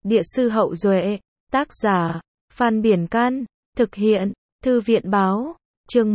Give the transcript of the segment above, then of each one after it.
Địa sư Hậu Duệ, tác giả, Phan Biển Can, thực hiện, Thư viện Báo, chương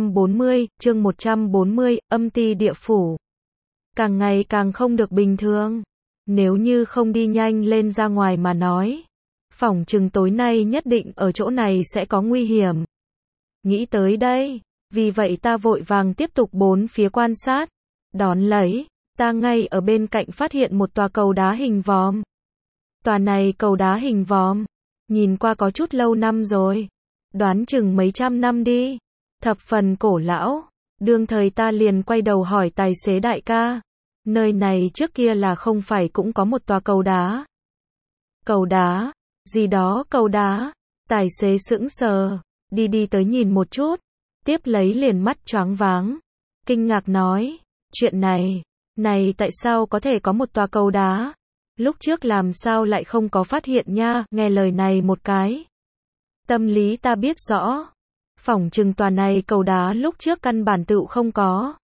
140, âm ti địa phủ. Càng ngày càng không được bình thường. Nếu như không đi nhanh lên ra ngoài mà nói, phỏng chừng tối nay nhất định ở chỗ này sẽ có nguy hiểm. Nghĩ tới đây, vì vậy ta vội vàng tiếp tục bốn phía quan sát. Đón lấy, ta ngay ở bên cạnh phát hiện một tòa cầu đá hình vòm. Tòa này cầu đá hình vòm, nhìn qua có chút lâu năm rồi. Đoán chừng mấy trăm năm đi. Thập phần cổ lão. Đương thời ta liền quay đầu hỏi tài xế đại ca. Nơi này trước kia là không phải cũng có một tòa cầu đá? Cầu đá? Gì đó cầu đá? Tài xế sững sờ. Đi tới nhìn một chút. Tiếp lấy liền mắt choáng váng. Kinh ngạc nói. Chuyện này tại sao có thể có một tòa cầu đá? Lúc trước làm sao lại không có phát hiện nha? Nghe lời này một cái. Tâm lý ta biết rõ. Phỏng chừng tòa này cầu đá lúc trước căn bản tựu không có.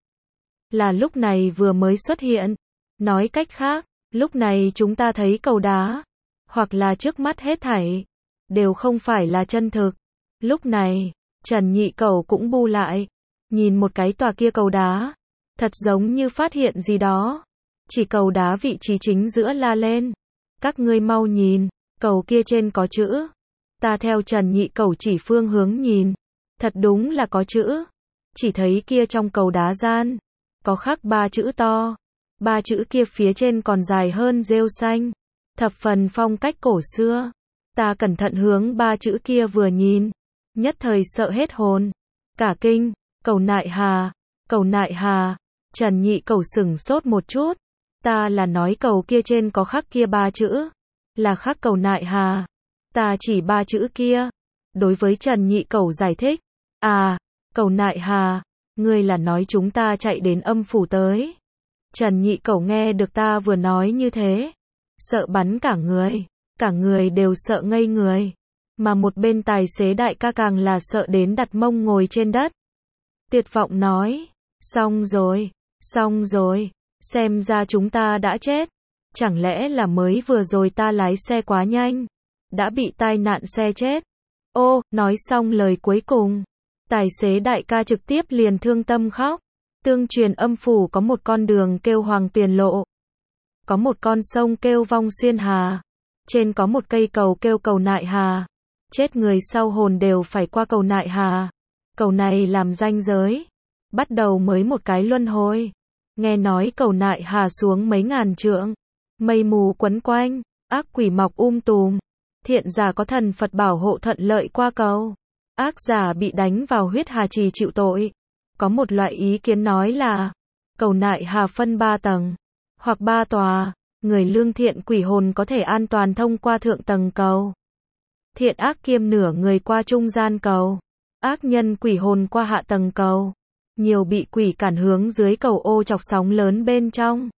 Là lúc này vừa mới xuất hiện. Nói cách khác, lúc này chúng ta thấy cầu đá, hoặc là trước mắt hết thảy, đều không phải là chân thực. Lúc này, Trần Nhị Cẩu cũng bu lại. Nhìn một cái tòa kia cầu đá. Thật giống như phát hiện gì đó. Chỉ cầu đá vị trí chính giữa la lên. Các ngươi mau nhìn, cầu kia trên có chữ. Ta theo Trần Nhị Cẩu chỉ phương hướng nhìn. Thật đúng là có chữ. Chỉ thấy kia trong cầu đá gian, có khắc 3 chữ to. 3 chữ kia phía trên còn dài hơn rêu xanh. Thập phần phong cách cổ xưa. Ta cẩn thận hướng 3 chữ kia vừa nhìn. Nhất thời sợ hết hồn. Cả kinh, cầu nại hà, cầu nại hà. Trần Nhị Cẩu sửng sốt một chút. Ta là nói cầu kia trên có khắc kia 3 chữ. Là khắc cầu nại hà. Ta chỉ 3 chữ kia. Đối với Trần Nhị Cẩu giải thích. À, cầu nại hà. Ngươi là nói chúng ta chạy đến âm phủ tới. Trần Nhị Cẩu nghe được ta vừa nói như thế. Sợ bắn cả người. Cả người đều sợ ngây người. Mà một bên tài xế đại ca càng là sợ đến đặt mông ngồi trên đất. Tuyệt vọng nói. Xong rồi. Xem ra chúng ta đã chết. Chẳng lẽ là mới vừa rồi ta lái xe quá nhanh, đã bị tai nạn xe chết. Ô, nói xong lời cuối cùng. Tài xế đại ca trực tiếp liền thương tâm khóc. Tương truyền âm phủ có một con đường kêu Hoàng Tuyền Lộ. Có một con sông kêu Vong Xuyên Hà. Trên có một cây cầu kêu cầu Nại Hà. Chết người sau hồn đều phải qua cầu Nại Hà. Cầu này làm ranh giới. Bắt đầu mới một cái luân hồi. Nghe nói cầu Nại Hà xuống mấy ngàn trượng. Mây mù quấn quanh. Ác quỷ mọc tùm. Thiện giả có thần Phật bảo hộ thuận lợi qua cầu. Ác giả bị đánh vào huyết hà trì chịu tội. Có một loại ý kiến nói là cầu Nại Hà phân 3 tầng hoặc 3 tòa. Người lương thiện quỷ hồn có thể an toàn thông qua thượng tầng cầu. Thiện ác kiêm nửa người qua trung gian cầu. Ác nhân quỷ hồn qua hạ tầng cầu. Nhiều bị quỷ cản hướng dưới cầu ô chọc sóng lớn bên trong.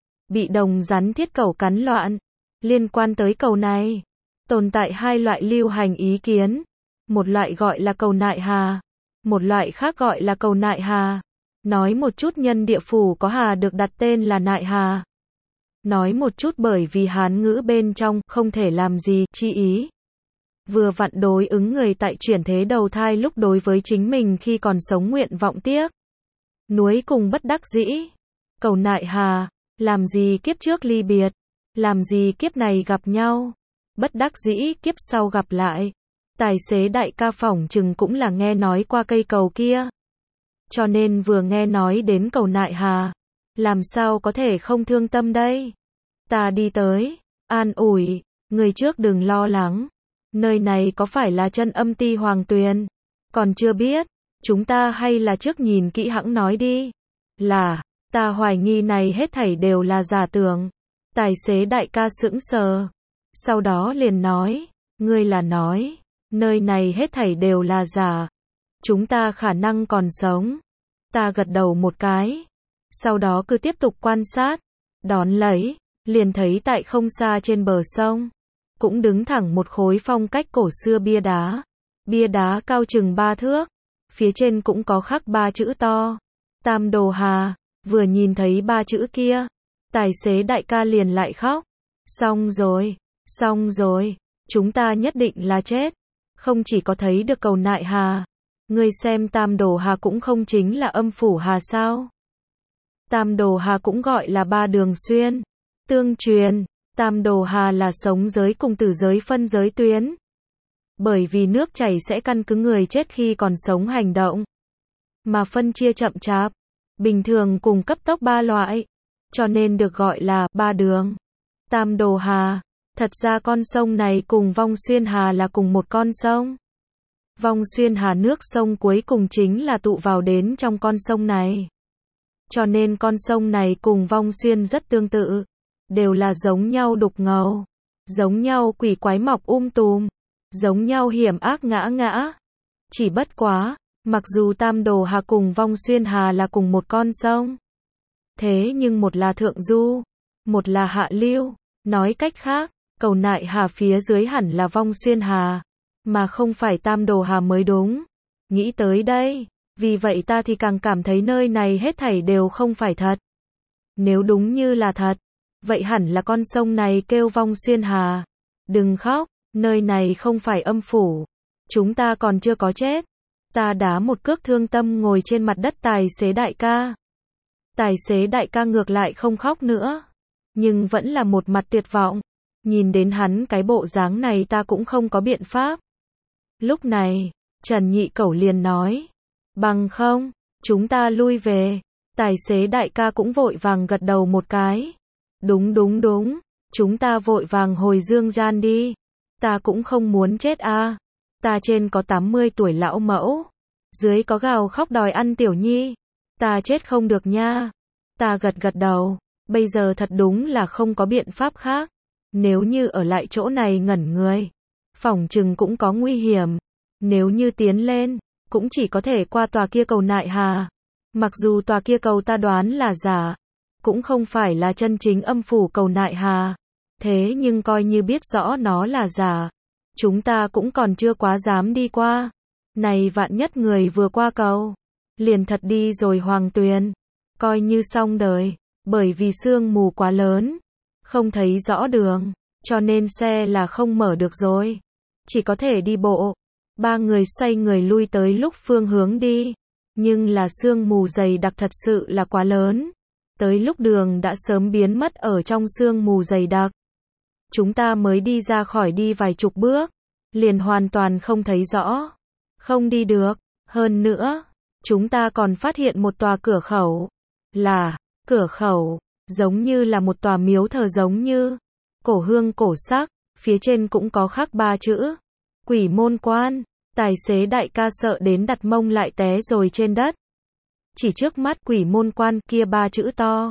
Bị đồng rắn thiết cẩu cắn loạn. Liên quan tới cầu này, tồn tại 2 loại lưu hành ý kiến. Một loại gọi là cầu Nại Hà. Một loại khác gọi là cầu Nại Hà. Nói một chút nhân địa phủ có hà được đặt tên là Nại Hà. Nói một chút bởi vì Hán ngữ bên trong không thể làm gì chi ý. Vừa vặn đối ứng người tại chuyển thế đầu thai lúc đối với chính mình khi còn sống nguyện vọng tiếc nuối cùng bất đắc dĩ. Cầu Nại Hà, làm gì kiếp trước ly biệt, làm gì kiếp này gặp nhau, bất đắc dĩ kiếp sau gặp lại. Tài xế đại ca phỏng chừng cũng là nghe nói qua cây cầu kia. Cho nên vừa nghe nói đến cầu Nại Hà, làm sao có thể không thương tâm đây. Ta đi tới, an ủi, người trước đừng lo lắng. Nơi này có phải là chân âm ti Hoàng Tuyền? Còn chưa biết, chúng ta hay là trước nhìn kỹ hẵng nói đi. Là, ta hoài nghi này hết thảy đều là giả tưởng. Tài xế đại ca sững sờ. Sau đó liền nói, ngươi là nói, nơi này hết thảy đều là giả. Chúng ta khả năng còn sống. Ta gật đầu một cái. Sau đó cứ tiếp tục quan sát. Đón lấy, liền thấy tại không xa trên bờ sông, cũng đứng thẳng một khối phong cách cổ xưa bia đá. Bia đá cao chừng 3 thước. Phía trên cũng có khắc 3 chữ to. Tam Đồ Hà. Vừa nhìn thấy 3 chữ kia, tài xế đại ca liền lại khóc. Xong Xong rồi, chúng ta nhất định là chết. Không chỉ có thấy được cầu nại hà. Ngươi xem Tam Đồ Hà cũng không chính là âm phủ hà sao? Tam Đồ Hà cũng gọi là ba đường xuyên. Tương truyền, Tam Đồ Hà là sống giới cùng tử giới phân giới tuyến. Bởi vì nước chảy sẽ căn cứ người chết khi còn sống hành động. Mà phân chia chậm chạp, bình thường cùng cấp tốc ba loại. Cho nên được gọi là ba đường. Tam Đồ Hà. Thật ra con sông này cùng Vong Xuyên Hà là cùng một con sông. Vong Xuyên Hà nước sông cuối cùng chính là tụ vào đến trong con sông này. Cho nên con sông này cùng Vong Xuyên rất tương tự. Đều là giống nhau đục ngầu. Giống nhau quỷ quái mọc tùm. Giống nhau hiểm ác ngã ngã. Chỉ bất quá, mặc dù Tam Đồ Hà cùng Vong Xuyên Hà là cùng một con sông. Thế nhưng một là thượng du, một là hạ lưu. Nói cách khác, cầu nại hà phía dưới hẳn là Vong Xuyên Hà, mà không phải Tam Đồ Hà mới đúng. Nghĩ tới đây, vì vậy ta thì càng cảm thấy nơi này hết thảy đều không phải thật. Nếu đúng như là thật, vậy hẳn là con sông này kêu Vong Xuyên Hà. Đừng khóc, nơi này không phải âm phủ. Chúng ta còn chưa có chết. Ta đá một cước thương tâm ngồi trên mặt đất tài xế đại ca. Tài xế đại ca ngược lại không khóc nữa, nhưng vẫn là một mặt tuyệt vọng. Nhìn đến hắn cái bộ dáng này ta cũng không có biện pháp. Lúc này, Trần Nhị Cẩu liền nói, bằng không, chúng ta lui về. Tài xế đại ca cũng vội vàng gật đầu một cái. Đúng đúng đúng, chúng ta vội vàng hồi dương gian đi. Ta cũng không muốn chết a. Ta trên có 80 tuổi lão mẫu, dưới có gào khóc đòi ăn tiểu nhi. Ta chết không được nha. Ta gật gật đầu, bây giờ thật đúng là không có biện pháp khác. Nếu như ở lại chỗ này ngẩn người, phỏng chừng cũng có nguy hiểm. Nếu như tiến lên, cũng chỉ có thể qua tòa kia cầu nại hà. Mặc dù tòa kia cầu ta đoán là giả, cũng không phải là chân chính âm phủ cầu nại hà. Thế nhưng coi như biết rõ nó là giả, chúng ta cũng còn chưa quá dám đi qua. Này vạn nhất người vừa qua cầu, liền thật đi rồi Hoàng Tuyền, coi như xong đời. Bởi vì sương mù quá lớn, không thấy rõ đường, cho nên xe là không mở được rồi. Chỉ có thể đi bộ. Ba người xoay người lui tới lúc phương hướng đi. Nhưng là sương mù dày đặc thật sự là quá lớn. Tới lúc đường đã sớm biến mất ở trong sương mù dày đặc. Chúng ta mới đi ra khỏi đi vài chục bước, liền hoàn toàn không thấy rõ. Không đi được. Hơn nữa, chúng ta còn phát hiện một tòa cửa khẩu. Là, cửa khẩu, giống như là một tòa miếu thờ giống như. Cổ hương cổ sắc, phía trên cũng có khắc 3 chữ. Quỷ môn quan. Tài xế đại ca sợ đến đặt mông lại té rồi trên đất. Chỉ trước mắt quỷ môn quan kia 3 chữ to.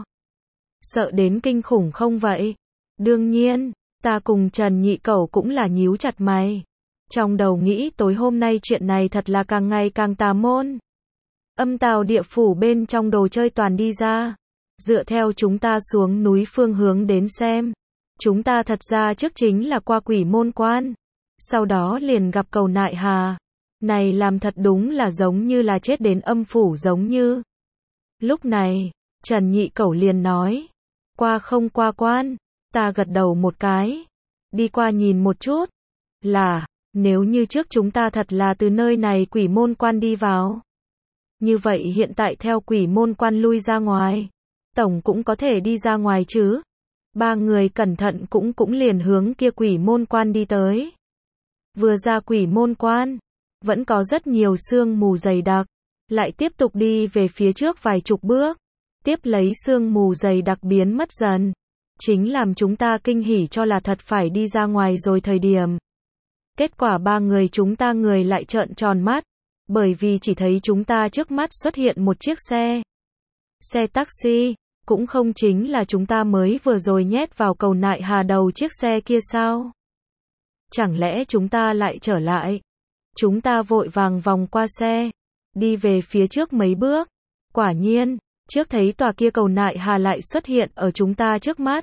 Sợ đến kinh khủng không vậy? Đương nhiên, ta cùng Trần Nhị Cẩu cũng là nhíu chặt mày. Trong đầu nghĩ tối hôm nay chuyện này thật là càng ngày càng tà môn. Âm tào địa phủ bên trong đồ chơi toàn đi ra. Dựa theo chúng ta xuống núi phương hướng đến xem. Chúng ta thật ra trước chính là qua quỷ môn quan. Sau đó liền gặp cầu nại hà. Này làm thật đúng là giống như là chết đến âm phủ giống như. Lúc này, Trần Nhị Cẩu liền nói. Qua không qua quan. Ta gật đầu một cái. Đi qua nhìn một chút. Là, nếu như trước chúng ta thật là từ nơi này quỷ môn quan đi vào. Như vậy hiện tại theo quỷ môn quan lui ra ngoài. Tổng cũng có thể đi ra ngoài chứ. Ba người cẩn thận cũng liền hướng kia quỷ môn quan đi tới. Vừa ra quỷ môn quan, vẫn có rất nhiều sương mù dày đặc. Lại tiếp tục đi về phía trước vài chục bước. Tiếp lấy sương mù dày đặc biến mất dần. Chính làm chúng ta kinh hỉ cho là thật phải đi ra ngoài rồi thời điểm. Kết quả ba người chúng ta người lại trợn tròn mắt. Bởi vì chỉ thấy chúng ta trước mắt xuất hiện một chiếc xe. Xe taxi, cũng không chính là chúng ta mới vừa rồi nhét vào cầu nại hà đầu chiếc xe kia sao? Chẳng lẽ chúng ta lại trở lại? Chúng ta vội vàng vòng qua xe, đi về phía trước mấy bước. Quả nhiên, trước thấy tòa kia cầu nại hà lại xuất hiện ở chúng ta trước mắt.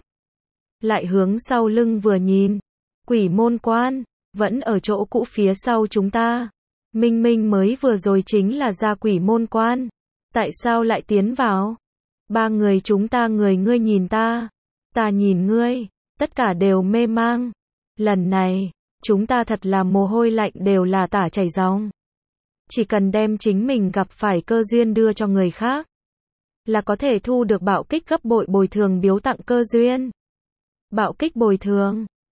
Lại hướng sau lưng vừa nhìn, quỷ môn quan, vẫn ở chỗ cũ phía sau chúng ta. Minh Minh mới vừa rồi chính là ra quỷ môn quan. Tại sao lại tiến vào? Ba người chúng ta người ngươi nhìn ta nhìn ngươi, tất cả đều mê mang. Lần này, chúng ta thật là mồ hôi lạnh đều là tả chảy ròng. Chỉ cần đem chính mình gặp phải cơ duyên đưa cho người khác, là có thể thu được bạo kích gấp bội bồi thường biếu tặng cơ duyên. Bạo kích bồi thường.